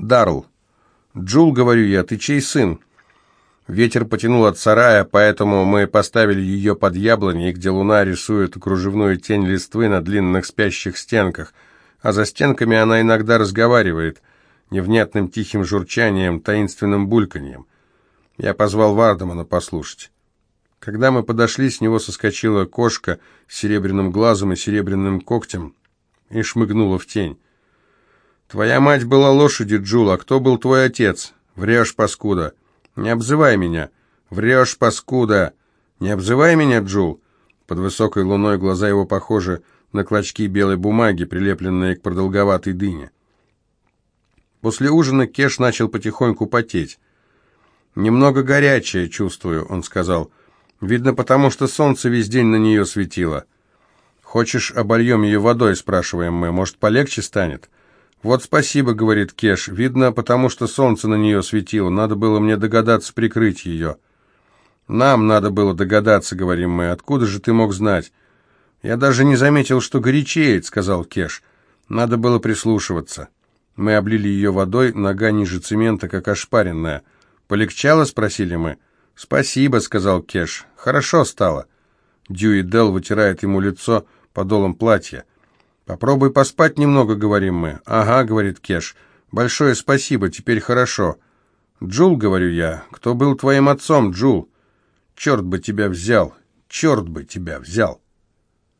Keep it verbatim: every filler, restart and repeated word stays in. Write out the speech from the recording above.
Дарл. Джул, говорю я, ты чей сын? Ветер потянул от сарая, поэтому мы поставили ее под яблоней, где луна рисует кружевную тень листвы на длинных спящих стенках, а за стенками она иногда разговаривает невнятным тихим журчанием, таинственным бульканьем. Я позвал Вардемана послушать. Когда мы подошли, с него соскочила кошка с серебряным глазом и серебряным когтем и шмыгнула в тень. «Твоя мать была лошадью, Джул, а кто был твой отец? Врешь, паскуда. Не обзывай меня. Врешь, паскуда. Не обзывай меня, Джул». Под высокой луной глаза его похожи на клочки белой бумаги, прилепленные к продолговатой дыне. После ужина Кеш начал потихоньку потеть. «Немного горячее, чувствую», — он сказал. «Видно, потому что солнце весь день на нее светило». «Хочешь, обольем ее водой?» — спрашиваем мы. «Может, полегче станет?» «Вот спасибо», — говорит Кеш. «Видно, потому что солнце на нее светило. Надо было мне догадаться прикрыть ее». «Нам надо было догадаться», — говорим мы. «Откуда же ты мог знать?» «Я даже не заметил, что горячеет», — сказал Кеш. «Надо было прислушиваться». Мы облили ее водой, нога ниже цемента, как ошпаренная. «Полегчало?» — спросили мы. «Спасибо», — сказал Кеш. «Хорошо стало». Дьюи Делл вытирает ему лицо подолом платья. «Попробуй поспать немного», — говорим мы. «Ага», — говорит Кеш. «Большое спасибо, теперь хорошо». «Джул», — говорю я, — «кто был твоим отцом, Джул?» «Черт бы тебя взял! Черт бы тебя взял!»